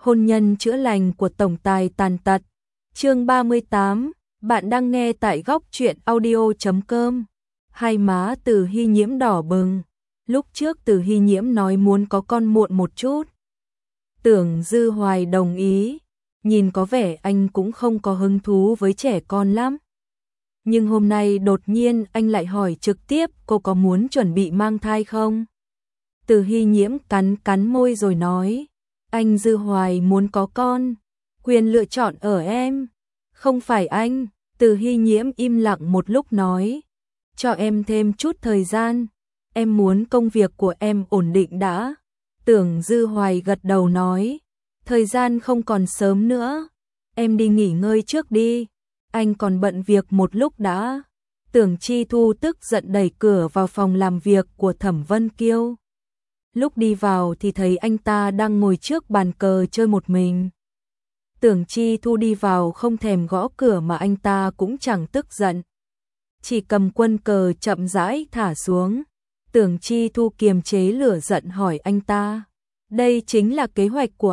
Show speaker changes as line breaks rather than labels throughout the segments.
hôn nhân chữa lành của tổng tài tàn tật. Chương 38, bạn đang nghe tại góc truyện audio.com. Hai má Từ Hy Nhiễm đỏ bừng. Lúc trước Từ Hy Nhiễm nói muốn có con muộn một chút. Tưởng Dư Hoài đồng ý, nhìn có vẻ anh cũng không có hứng thú với trẻ con lắm. Nhưng hôm nay đột nhiên anh lại hỏi trực tiếp cô có muốn chuẩn bị mang thai không? Từ Hy Nhiễm cắn môi rồi nói, anh Dư Hoài muốn có con, quyền lựa chọn ở em, không phải anh. Từ Hy Nhiễm im lặng một lúc nói, cho em thêm chút thời gian, em muốn công việc của em ổn định đã. Tưởng Dư Hoài gật đầu nói, thời gian không còn sớm nữa, em đi nghỉ ngơi trước đi, anh còn bận việc một lúc đã. Tưởng Chi Thu tức giận đẩy cửa vào phòng làm việc của Thẩm Vân Kiêu. Lúc đi vào thì thấy anh ta đang ngồi trước bàn cờ chơi một mình. Tưởng Chi Thu đi vào không thèm gõ cửa mà anh ta cũng chẳng tức giận, chỉ cầm quân cờ chậm rãi thả xuống. Tưởng Chi Thu kiềm chế lửa giận hỏi anh ta, đây chính là kế hoạch của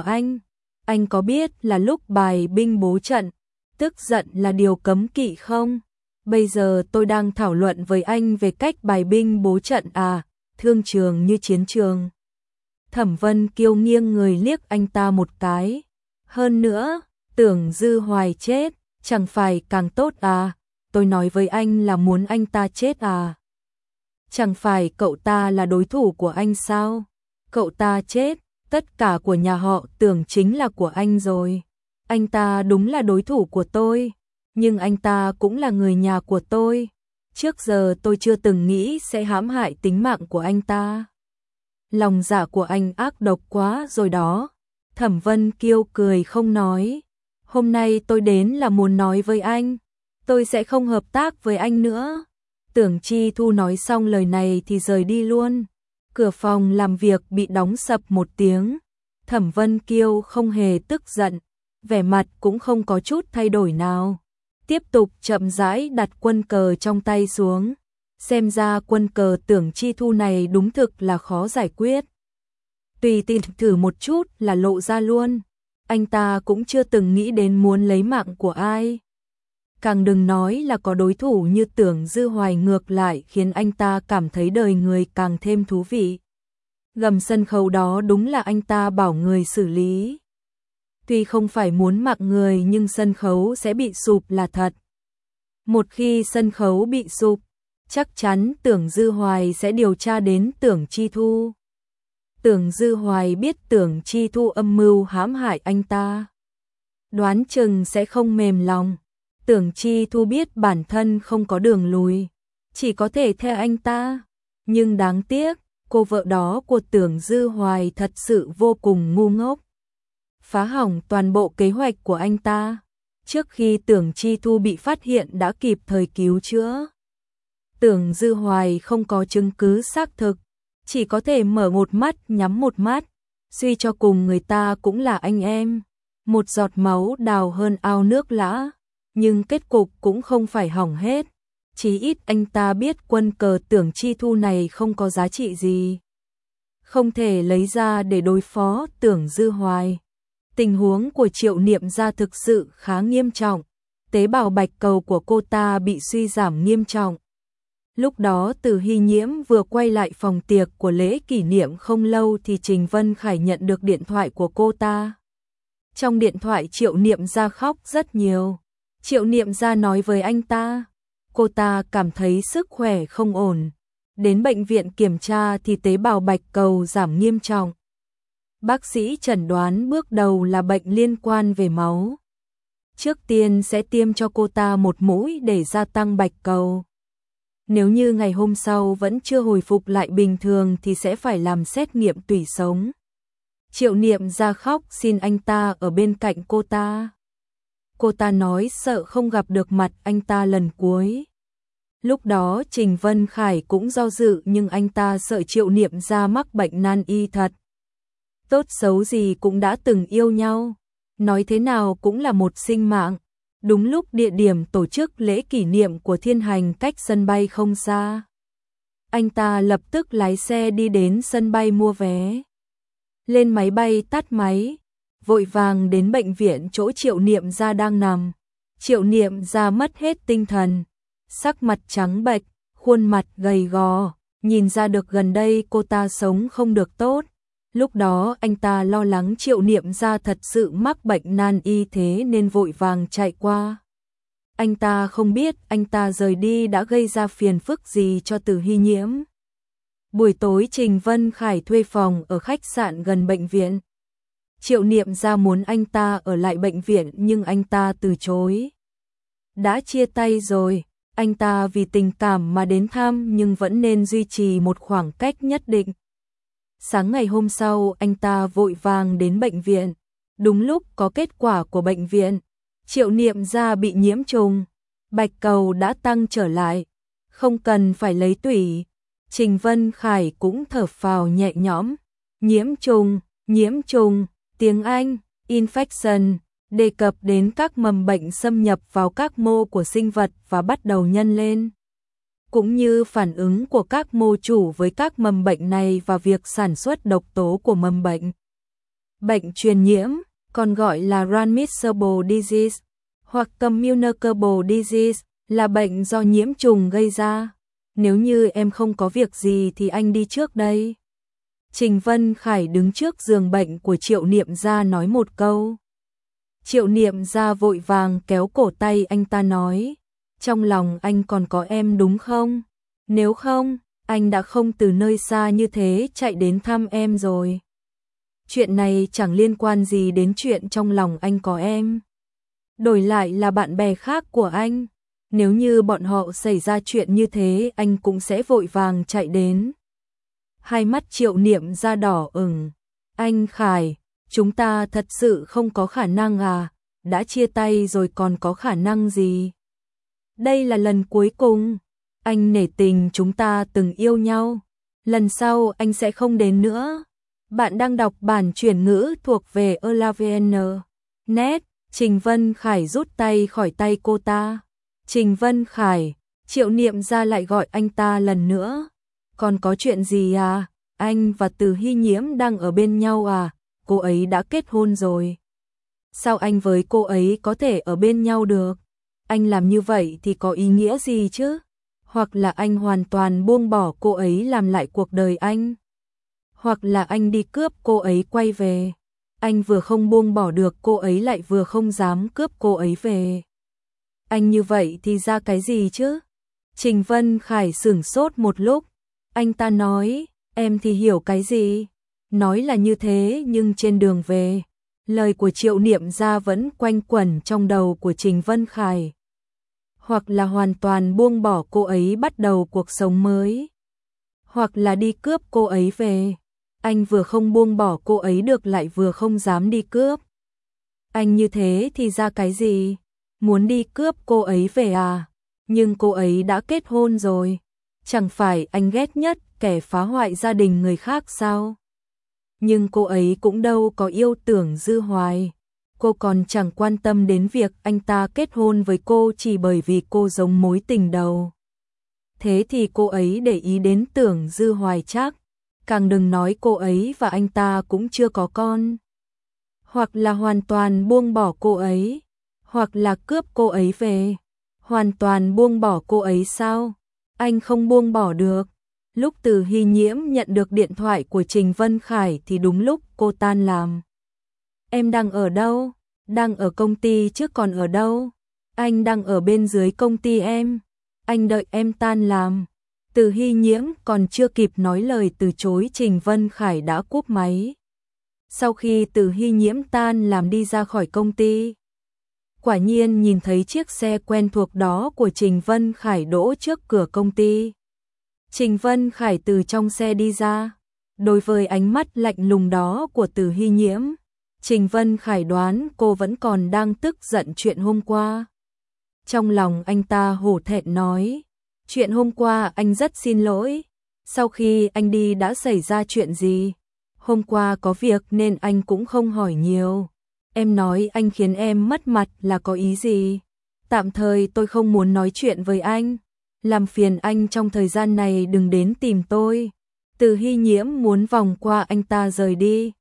anh có biết là lúc bài binh bố trận, tức giận là điều cấm kỵ không? Bây giờ tôi đang thảo luận với anh về cách bài binh bố trận à, thương trường như chiến trường. Thẩm Vân Kiêu nghiêng người liếc anh ta một cái. Hơn nữa, Tưởng Dư Hoài chết, chẳng phải càng tốt à, tôi nói với anh là muốn anh ta chết à. Chẳng phải cậu ta là đối thủ của anh sao? Cậu ta chết, tất cả của nhà họ Tưởng chính là của anh rồi. Anh ta đúng là đối thủ của tôi, nhưng anh ta cũng là người nhà của tôi. Trước giờ tôi chưa từng nghĩ sẽ hãm hại tính mạng của anh ta. Lòng dạ của anh ác độc quá rồi đó. Thẩm Vân Kiêu cười không nói. Hôm nay tôi đến là muốn nói với anh, tôi sẽ không hợp tác với anh nữa. Tưởng Chi Thu nói xong lời này thì rời đi luôn. Cửa phòng làm việc bị đóng sập một tiếng. Thẩm Vân Kiêu không hề tức giận, vẻ mặt cũng không có chút thay đổi nào. Tiếp tục chậm rãi đặt quân cờ trong tay xuống. Xem ra quân cờ Tưởng Chi Thu này đúng thực là khó giải quyết. Tùy tiện thử một chút là lộ ra luôn. Anh ta cũng chưa từng nghĩ đến muốn lấy mạng của ai. Càng đừng nói là có đối thủ như Tưởng Dư Hoài, ngược lại khiến anh ta cảm thấy đời người càng thêm thú vị. Gầm sân khấu đó đúng là anh ta bảo người xử lý. Tuy không phải muốn mạng người nhưng sân khấu sẽ bị sụp là thật. Một khi sân khấu bị sụp, chắc chắn Tưởng Dư Hoài sẽ điều tra đến Tưởng Chi Thu. Tưởng Dư Hoài biết Tưởng Chi Thu âm mưu hãm hại anh ta, đoán chừng sẽ không mềm lòng. Tưởng Chi Thu biết bản thân không có đường lùi, chỉ có thể theo anh ta. Nhưng đáng tiếc, cô vợ đó của Tưởng Dư Hoài thật sự vô cùng ngu ngốc, phá hỏng toàn bộ kế hoạch của anh ta. Trước khi Tưởng Chi Thu bị phát hiện đã kịp thời cứu chữa. Tưởng Dư Hoài không có chứng cứ xác thực, chỉ có thể mở một mắt nhắm một mắt. Suy cho cùng người ta cũng là anh em, một giọt máu đào hơn ao nước lã. Nhưng kết cục cũng không phải hỏng hết. Chí ít anh ta biết quân cờ Tưởng Chi Thu này không có giá trị gì, không thể lấy ra để đối phó Tưởng Dư Hoài. Tình huống của Triệu Niệm Gia thực sự khá nghiêm trọng. Tế bào bạch cầu của cô ta bị suy giảm nghiêm trọng. Lúc đó Từ Hy Nhiễm vừa quay lại phòng tiệc của lễ kỷ niệm không lâu thì Trình Vân Khải nhận được điện thoại của cô ta. Trong điện thoại Triệu Niệm Gia khóc rất nhiều. Triệu Niệm Gia nói với anh ta, cô ta cảm thấy sức khỏe không ổn. Đến bệnh viện kiểm tra thì tế bào bạch cầu giảm nghiêm trọng. Bác sĩ chẩn đoán bước đầu là bệnh liên quan về máu. Trước tiên sẽ tiêm cho cô ta một mũi để gia tăng bạch cầu. Nếu như ngày hôm sau vẫn chưa hồi phục lại bình thường thì sẽ phải làm xét nghiệm tủy sống. Triệu Niệm Gia khóc xin anh ta ở bên cạnh cô ta. Cô ta nói sợ không gặp được mặt anh ta lần cuối. Lúc đó Trình Vân Khải cũng do dự nhưng anh ta sợ Triệu Niệm Gia mắc bệnh nan y thật. Tốt xấu gì cũng đã từng yêu nhau, nói thế nào cũng là một sinh mạng. Đúng lúc địa điểm tổ chức lễ kỷ niệm của Thiên Hành cách sân bay không xa. Anh ta lập tức lái xe đi đến sân bay mua vé. Lên máy bay tắt máy. vội vàng đến bệnh viện chỗ Triệu Niệm Gia đang nằm. Triệu Niệm Gia mất hết tinh thần, sắc mặt trắng bệch, khuôn mặt gầy gò, nhìn ra được gần đây cô ta sống không được tốt. Lúc đó anh ta lo lắng Triệu Niệm Gia thật sự mắc bệnh nan y thế nên vội vàng chạy qua. Anh ta không biết anh ta rời đi đã gây ra phiền phức gì cho Từ Hy Nhiễm. Buổi tối Trình Vân Khải thuê phòng ở khách sạn gần bệnh viện. Triệu Niệm Gia muốn anh ta ở lại bệnh viện nhưng anh ta từ chối. Đã chia tay rồi, anh ta vì tình cảm mà đến thăm nhưng vẫn nên duy trì một khoảng cách nhất định. Sáng ngày hôm sau anh ta vội vàng đến bệnh viện. Đúng lúc có kết quả của bệnh viện, Triệu Niệm Gia bị nhiễm trùng, bạch cầu đã tăng trở lại, không cần phải lấy tủy. Trình Vân Khải cũng thở phào nhẹ nhõm. Nhiễm trùng, tiếng Anh, infection, đề cập đến các mầm bệnh xâm nhập vào các mô của sinh vật và bắt đầu nhân lên, cũng như phản ứng của các mô chủ với các mầm bệnh này và việc sản xuất độc tố của mầm bệnh. Bệnh truyền nhiễm, còn gọi là transmissible disease hoặc communicable disease, là bệnh do nhiễm trùng gây ra. Nếu như em không có việc gì thì anh đi trước đây. Trình Vân Khải đứng trước giường bệnh của Triệu Niệm Gia nói một câu. Triệu Niệm Gia vội vàng kéo cổ tay anh ta nói, trong lòng anh còn có em đúng không? Nếu không, anh đã không từ nơi xa như thế chạy đến thăm em rồi. Chuyện này chẳng liên quan gì đến chuyện trong lòng anh có em. Đổi lại là bạn bè khác của anh, nếu như bọn họ xảy ra chuyện như thế anh cũng sẽ vội vàng chạy đến. Hai mắt Triệu Niệm Gia đỏ ửng. Anh Khải, chúng ta thật sự không có khả năng à? Đã chia tay rồi còn có khả năng gì? Đây là lần cuối cùng. Anh nể tình chúng ta từng yêu nhau. Lần sau anh sẽ không đến nữa. Bạn đang đọc bản chuyển ngữ thuộc về elavn.net. Trình Vân Khải rút tay khỏi tay cô ta. Trình Vân Khải, Triệu Niệm Gia lại gọi anh ta lần nữa. Còn có chuyện gì à? Anh và Từ Hy Nhiễm đang ở bên nhau à? Cô ấy đã kết hôn rồi. Sao anh với cô ấy có thể ở bên nhau được? Anh làm như vậy thì có ý nghĩa gì chứ? Hoặc là anh hoàn toàn buông bỏ cô ấy làm lại cuộc đời anh? Hoặc là anh đi cướp cô ấy quay về? Anh vừa không buông bỏ được cô ấy lại vừa không dám cướp cô ấy về. Anh như vậy thì ra cái gì chứ? Trình Vân Khải sửng sốt một lúc. Anh ta nói, em thì hiểu cái gì? Nói là như thế nhưng trên đường về, lời của Triệu Niệm Gia vẫn quanh quẩn trong đầu của Trình Vân Khải. Hoặc là hoàn toàn buông bỏ cô ấy bắt đầu cuộc sống mới. Hoặc là đi cướp cô ấy về. Anh vừa không buông bỏ cô ấy được lại vừa không dám đi cướp. Anh như thế thì ra cái gì? Muốn đi cướp cô ấy về à? Nhưng cô ấy đã kết hôn rồi. Chẳng phải anh ghét nhất kẻ phá hoại gia đình người khác sao? Nhưng cô ấy cũng đâu có yêu tưởng Dư Hoài. Cô còn chẳng quan tâm đến việc anh ta kết hôn với cô chỉ bởi vì cô giống mối tình đầu. Thế thì cô ấy để ý đến Tưởng Dư Hoài chắc. Càng đừng nói cô ấy và anh ta cũng chưa có con. Hoặc là hoàn toàn buông bỏ cô ấy. Hoặc là cướp cô ấy về. Hoàn toàn buông bỏ cô ấy sao? Anh không buông bỏ được. Lúc Từ Hy Nhiễm nhận được điện thoại của Trình Vân Khải thì đúng lúc cô tan làm. Em đang ở đâu? Đang ở công ty chứ còn ở đâu? Anh đang ở bên dưới công ty em. Anh đợi em tan làm. Từ Hy Nhiễm còn chưa kịp nói lời từ chối Trình Vân Khải đã cúp máy. Sau khi Từ Hy Nhiễm tan làm đi ra khỏi công ty, quả nhiên nhìn thấy chiếc xe quen thuộc đó của Trình Vân Khải đỗ trước cửa công ty. Trình Vân Khải từ trong xe đi ra. Đối với ánh mắt lạnh lùng đó của Từ Hy Nhiễm, Trình Vân Khải đoán cô vẫn còn đang tức giận chuyện hôm qua. Trong lòng anh ta hổ thẹn nói, chuyện hôm qua anh rất xin lỗi. Sau khi anh đi đã xảy ra chuyện gì? Hôm qua có việc nên anh cũng không hỏi nhiều. Em nói anh khiến em mất mặt là có ý gì? Tạm thời tôi không muốn nói chuyện với anh. Làm phiền anh trong thời gian này đừng đến tìm tôi. Từ Hy Nhiễm muốn vòng qua anh ta rời đi.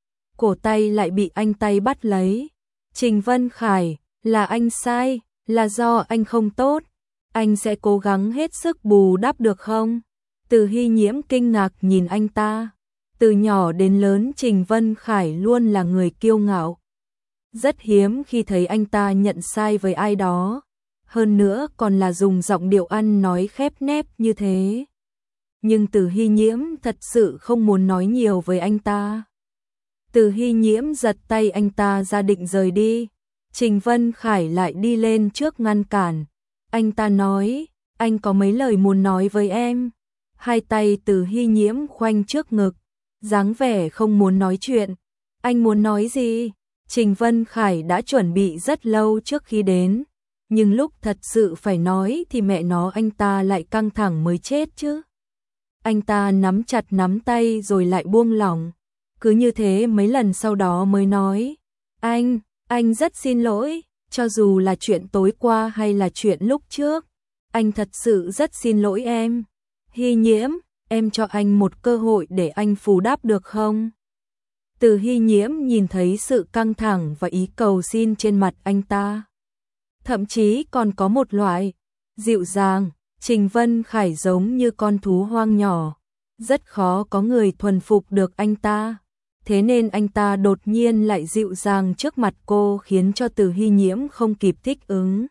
cổ tay lại bị anh tay bắt lấy. Trình Vân Khải, là anh sai, là do anh không tốt, anh sẽ cố gắng hết sức bù đắp được không? Từ Hy Nhiễm kinh ngạc nhìn anh ta. Từ nhỏ đến lớn Trình Vân Khải luôn là người kiêu ngạo. Rất hiếm khi thấy anh ta nhận sai với ai đó. Hơn nữa còn là dùng giọng điệu ăn nói khép nép như thế. Nhưng Từ Hy Nhiễm thật sự không muốn nói nhiều với anh ta. Từ Hy Nhiễm giật tay anh ta ra định rời đi. Trình Vân Khải lại đi lên trước ngăn cản. Anh ta nói, anh có mấy lời muốn nói với em. Hai tay Từ Hy Nhiễm khoanh trước ngực, dáng vẻ không muốn nói chuyện. Anh muốn nói gì? Trình Vân Khải đã chuẩn bị rất lâu trước khi đến. Nhưng lúc thật sự phải nói thì mẹ nó anh ta lại căng thẳng mới chết chứ. Anh ta nắm chặt nắm tay rồi lại buông lỏng. Cứ như thế mấy lần sau đó mới nói. Anh rất xin lỗi, cho dù là chuyện tối qua hay là chuyện lúc trước. Anh thật sự rất xin lỗi em. Hy Nhiễm, em cho anh một cơ hội để anh bù đắp được không? Từ Hy Nhiễm nhìn thấy sự căng thẳng và ý cầu xin trên mặt anh ta. Thậm chí còn có một loại dịu dàng. Trình Vân Khải giống như con thú hoang nhỏ, rất khó có người thuần phục được anh ta. Thế nên anh ta đột nhiên lại dịu dàng trước mặt cô khiến cho Từ Hy Nhiễm không kịp thích ứng.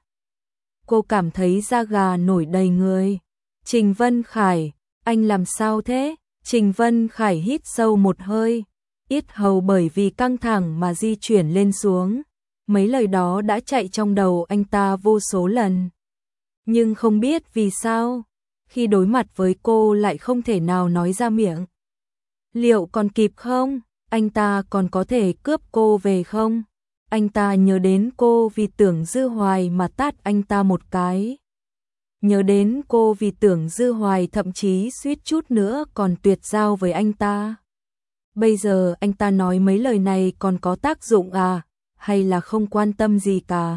Cô cảm thấy da gà nổi đầy người. Trình Vân Khải, anh làm sao thế? Trình Vân Khải hít sâu một hơi, yết hầu bởi vì căng thẳng mà di chuyển lên xuống. Mấy lời đó đã chạy trong đầu anh ta vô số lần. Nhưng không biết vì sao, khi đối mặt với cô lại không thể nào nói ra miệng. Liệu còn kịp không? Anh ta còn có thể cướp cô về không? Anh ta nhớ đến cô vì Tưởng Dư Hoài mà tát anh ta một cái. Nhớ đến cô vì Tưởng Dư Hoài thậm chí suýt chút nữa còn tuyệt giao với anh ta. Bây giờ anh ta nói mấy lời này còn có tác dụng à? Hay là không quan tâm gì cả?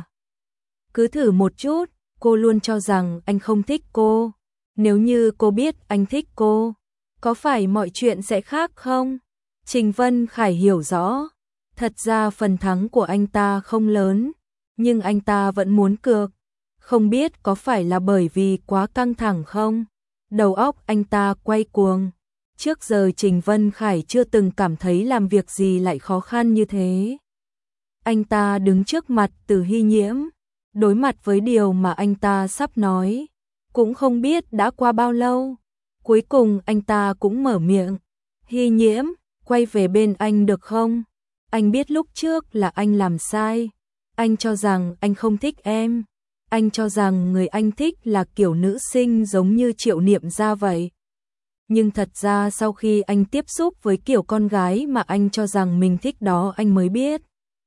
Cứ thử một chút. Cô luôn cho rằng anh không thích cô. Nếu như cô biết anh thích cô, có phải mọi chuyện sẽ khác không? Trình Vân Khải hiểu rõ. Thật ra phần thắng của anh ta không lớn, nhưng anh ta vẫn muốn cược. Không biết có phải là bởi vì quá căng thẳng không? Đầu óc anh ta quay cuồng. Trước giờ Trình Vân Khải chưa từng cảm thấy làm việc gì lại khó khăn như thế. Anh ta đứng trước mặt Từ Hy Nhiễm, đối mặt với điều mà anh ta sắp nói. Cũng không biết đã qua bao lâu. Cuối cùng anh ta cũng mở miệng. Hy Nhiễm, quay về bên anh được không? Anh biết lúc trước là anh làm sai. Anh cho rằng anh không thích em. Anh cho rằng người anh thích là kiểu nữ sinh giống như Triệu Niệm Gia vậy. Nhưng thật ra sau khi anh tiếp xúc với kiểu con gái mà anh cho rằng mình thích đó anh mới biết.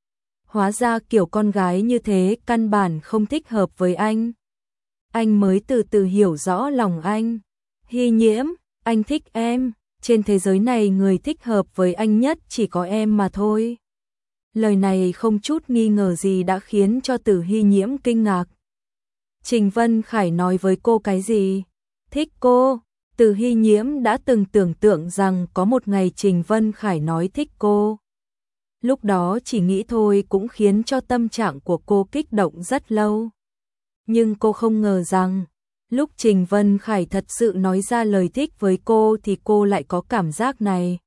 Hóa ra kiểu con gái như thế căn bản không thích hợp với anh. Anh mới từ từ hiểu rõ lòng anh. Hy Nhiễm, anh thích em. Trên thế giới này người thích hợp với anh nhất chỉ có em mà thôi. Lời này không chút nghi ngờ gì đã khiến cho Từ Hy Nhiễm kinh ngạc. Trình Vân Khải nói với cô cái gì? Thích cô. Từ Hy Nhiễm đã từng tưởng tượng rằng có một ngày Trình Vân Khải nói thích cô. Lúc đó chỉ nghĩ thôi cũng khiến cho tâm trạng của cô kích động rất lâu. Nhưng cô không ngờ rằng, lúc Trình Vân Khải thật sự nói ra lời thích với cô thì cô lại có cảm giác này.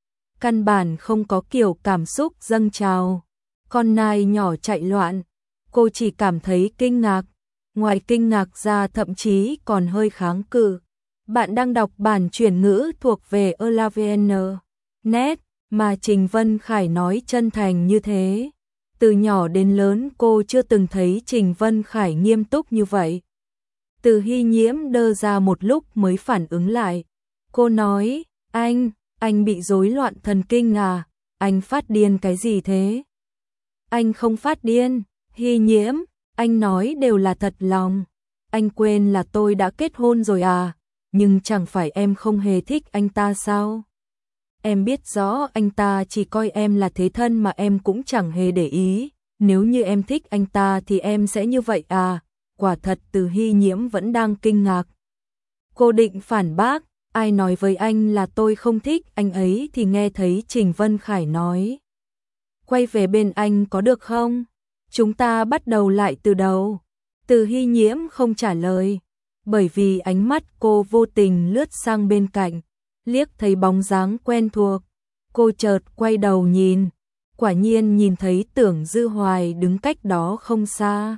Căn bản không có kiểu cảm xúc dâng trào, con nai nhỏ chạy loạn. Cô chỉ cảm thấy kinh ngạc, ngoài kinh ngạc ra thậm chí còn hơi kháng cự. Bạn đang đọc bản chuyển ngữ thuộc về elavn.net mà Trình Vân Khải nói chân thành như thế. Từ nhỏ đến lớn cô chưa từng thấy Trình Vân Khải nghiêm túc như vậy. Từ Hy Nhiễm đơ ra một lúc mới phản ứng lại. Cô nói, anh bị rối loạn thần kinh à? Anh phát điên cái gì thế? Anh không phát điên, Hy Nhiễm, anh nói đều là thật lòng. Anh quên là tôi đã kết hôn rồi à? Nhưng chẳng phải em không hề thích anh ta sao? Em biết rõ anh ta chỉ coi em là thế thân mà em cũng chẳng hề để ý. Nếu như em thích anh ta thì em sẽ như vậy à? Quả thật Từ Hy Nhiễm vẫn đang kinh ngạc. Cô định phản bác, ai nói với anh là tôi không thích anh ấy thì nghe thấy Trình Vân Khải nói. quay về bên anh có được không? Chúng ta bắt đầu lại từ đầu. Từ Hy Nhiễm không trả lời, bởi vì ánh mắt cô vô tình lướt sang bên cạnh, liếc thấy bóng dáng quen thuộc. Cô chợt quay đầu nhìn, quả nhiên nhìn thấy Tưởng Dư Hoài đứng cách đó không xa.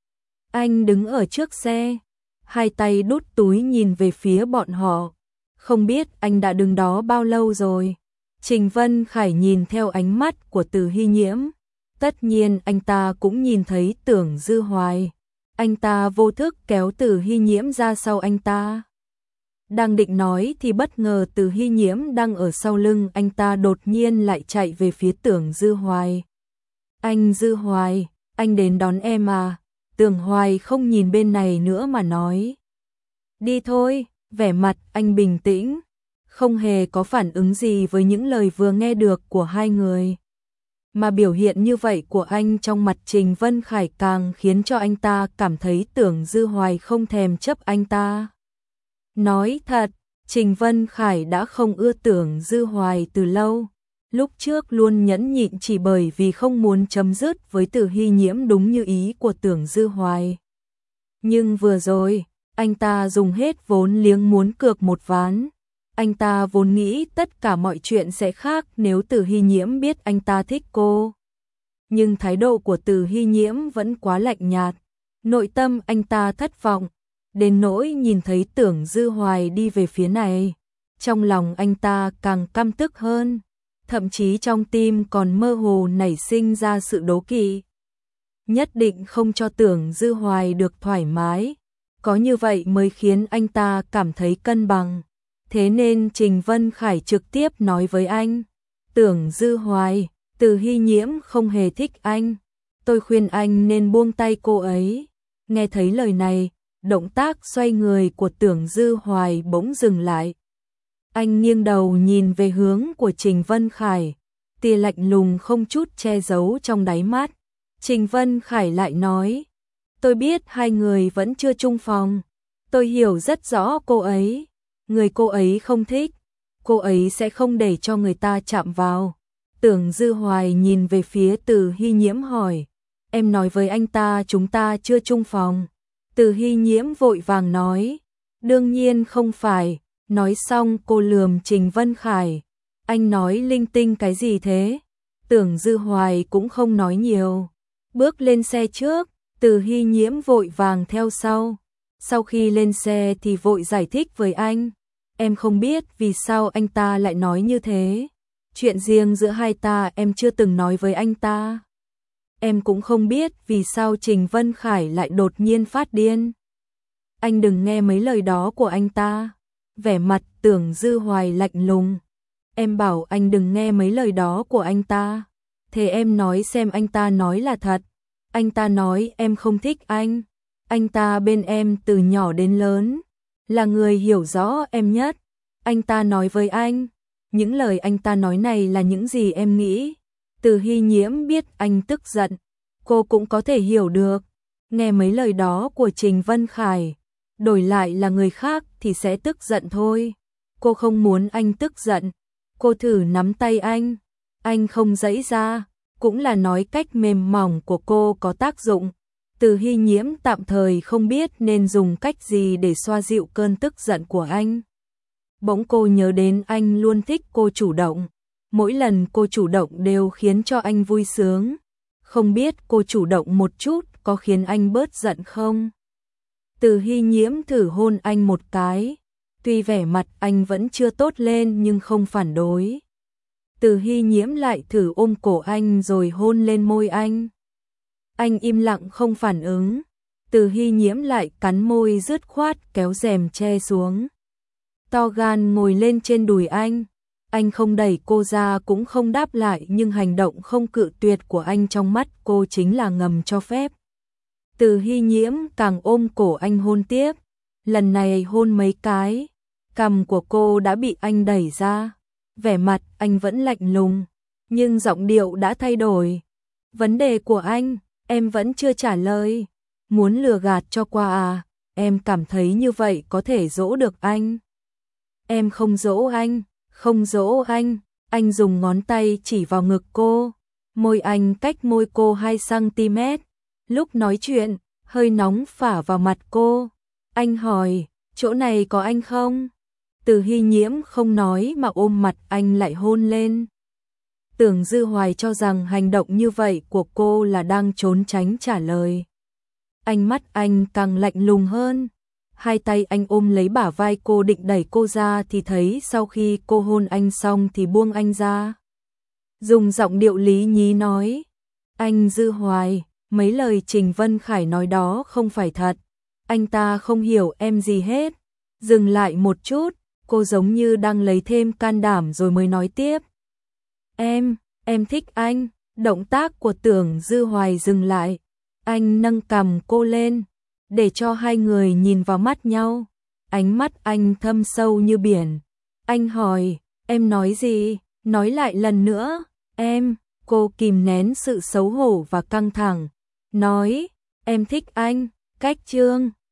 Anh đứng ở trước xe, hai tay đút túi nhìn về phía bọn họ. Không biết anh đã đứng đó bao lâu rồi. Trình Vân Khải nhìn theo ánh mắt của Từ Hy Nhiễm. Tất nhiên anh ta cũng nhìn thấy Tưởng Dư Hoài. Anh ta vô thức kéo Từ Hy Nhiễm ra sau anh ta. Đang định nói thì bất ngờ Từ Hy Nhiễm đang ở sau lưng anh ta đột nhiên lại chạy về phía Tưởng Dư Hoài. Anh Dư Hoài, anh đến đón em à? Tưởng Hoài không nhìn bên này nữa mà nói. Đi thôi, vẻ mặt anh bình tĩnh, không hề có phản ứng gì với những lời vừa nghe được của hai người. Mà biểu hiện như vậy của anh trong mặt Trình Vân Khải càng khiến cho anh ta cảm thấy Tưởng Dư Hoài không thèm chấp anh ta. Nói thật, Trình Vân Khải đã không ưa Tưởng Dư Hoài từ lâu. Lúc trước luôn nhẫn nhịn chỉ bởi vì không muốn chấm dứt với Từ Hy Nhiễm đúng như ý của Tưởng Dư Hoài. Nhưng vừa rồi, anh ta dùng hết vốn liếng muốn cược một ván. Anh ta vốn nghĩ tất cả mọi chuyện sẽ khác nếu Từ Hy Nhiễm biết anh ta thích cô. Nhưng thái độ của Từ Hy Nhiễm vẫn quá lạnh nhạt. Nội tâm anh ta thất vọng, đến nỗi nhìn thấy Tưởng Dư Hoài đi về phía này. Trong lòng anh ta càng căm tức hơn, thậm chí trong tim còn mơ hồ nảy sinh ra sự đố kỵ. Nhất định không cho Tưởng Dư Hoài được thoải mái, có như vậy mới khiến anh ta cảm thấy cân bằng. Thế nên Trình Vân Khải trực tiếp nói với anh, Tưởng Dư Hoài, Từ Hy Nhiễm không hề thích anh, tôi khuyên anh nên buông tay cô ấy. Nghe thấy lời này, động tác xoay người của Tưởng Dư Hoài bỗng dừng lại. Anh nghiêng đầu nhìn về hướng của Trình Vân Khải, tia lạnh lùng không chút che giấu trong đáy mắt. Trình Vân Khải lại nói, tôi biết hai người vẫn chưa chung phòng, tôi hiểu rất rõ cô ấy, người cô ấy không thích, cô ấy sẽ không để cho người ta chạm vào. Tưởng Dư Hoài nhìn về phía Từ Hy Nhiễm hỏi, em nói với anh ta chúng ta chưa chung phòng. Từ Hy Nhiễm vội vàng nói, đương nhiên không phải. Nói xong cô lườm Trình Vân Khải, anh nói linh tinh cái gì thế? Tưởng Dư Hoài cũng không nói nhiều, bước lên xe trước. Từ Hy Nhiễm vội vàng theo sau. Sau khi lên xe thì vội giải thích với anh, em không biết vì sao anh ta lại nói như thế. Chuyện riêng giữa hai ta em chưa từng nói với anh ta. Em cũng không biết vì sao Trình Vân Khải lại đột nhiên phát điên. Anh đừng nghe mấy lời đó của anh ta. Vẻ mặt Tưởng Dư Hoài lạnh lùng. Em bảo anh đừng nghe mấy lời đó của anh ta. Thế em nói xem anh ta nói là thật. Anh ta nói em không thích anh. Anh ta bên em từ nhỏ đến lớn, là người hiểu rõ em nhất. Anh ta nói với anh, những lời anh ta nói này là những gì em nghĩ. Từ Hy Nhiễm biết anh tức giận, cô cũng có thể hiểu được. Nghe mấy lời đó của Trình Vân Khải, đổi lại là người khác thì sẽ tức giận thôi. Cô không muốn anh tức giận. Cô thử nắm tay anh không giãy ra, cũng là nói cách mềm mỏng của cô có tác dụng. Từ Hy Nhiễm tạm thời không biết nên dùng cách gì để xoa dịu cơn tức giận của anh. Bỗng cô nhớ đến anh luôn thích cô chủ động. Mỗi lần cô chủ động đều khiến cho anh vui sướng. Không biết cô chủ động một chút có khiến anh bớt giận không? Từ Hy Nhiễm thử hôn anh một cái. Tuy vẻ mặt anh vẫn chưa tốt lên nhưng không phản đối. Từ Hy Nhiễm lại thử ôm cổ anh rồi hôn lên môi anh. Anh im lặng không phản ứng. Từ Hy Nhiễm lại cắn môi dứt khoát kéo rèm che xuống. To gan ngồi lên trên đùi anh. Anh không đẩy cô ra cũng không đáp lại, nhưng hành động không cự tuyệt của anh trong mắt cô chính là ngầm cho phép. Từ Hy Nhiễm càng ôm cổ anh hôn tiếp. Lần này hôn mấy cái, cằm của cô đã bị anh đẩy ra. Vẻ mặt anh vẫn lạnh lùng, nhưng giọng điệu đã thay đổi. Vấn đề của anh, em vẫn chưa trả lời. Muốn lừa gạt cho qua à? Em cảm thấy như vậy có thể dỗ được anh. Em không dỗ anh, không dỗ anh. Anh dùng ngón tay chỉ vào ngực cô. Môi anh cách môi cô 2 cm. Lúc nói chuyện, hơi nóng phả vào mặt cô. Anh hỏi, chỗ này có anh không? Từ Hy Nhiễm không nói mà ôm mặt anh lại hôn lên. Tưởng Dư Hoài cho rằng hành động như vậy của cô là đang trốn tránh trả lời. Ánh mắt anh càng lạnh lùng hơn. Hai tay anh ôm lấy bả vai cô định đẩy cô ra thì thấy sau khi cô hôn anh xong thì buông anh ra. Dùng giọng điệu lý nhí nói, anh Dư Hoài, mấy lời Trình Vân Khải nói đó không phải thật. Anh ta không hiểu em gì hết. Dừng lại một chút, cô giống như đang lấy thêm can đảm rồi mới nói tiếp. Em thích anh. Động tác của Tưởng Dư Hoài dừng lại. Anh nâng cằm cô lên, để cho hai người nhìn vào mắt nhau. Ánh mắt anh thâm sâu như biển. Anh hỏi, em nói gì? Nói lại lần nữa. Cô kìm nén sự xấu hổ và căng thẳng. Nói, em thích anh. Cách chương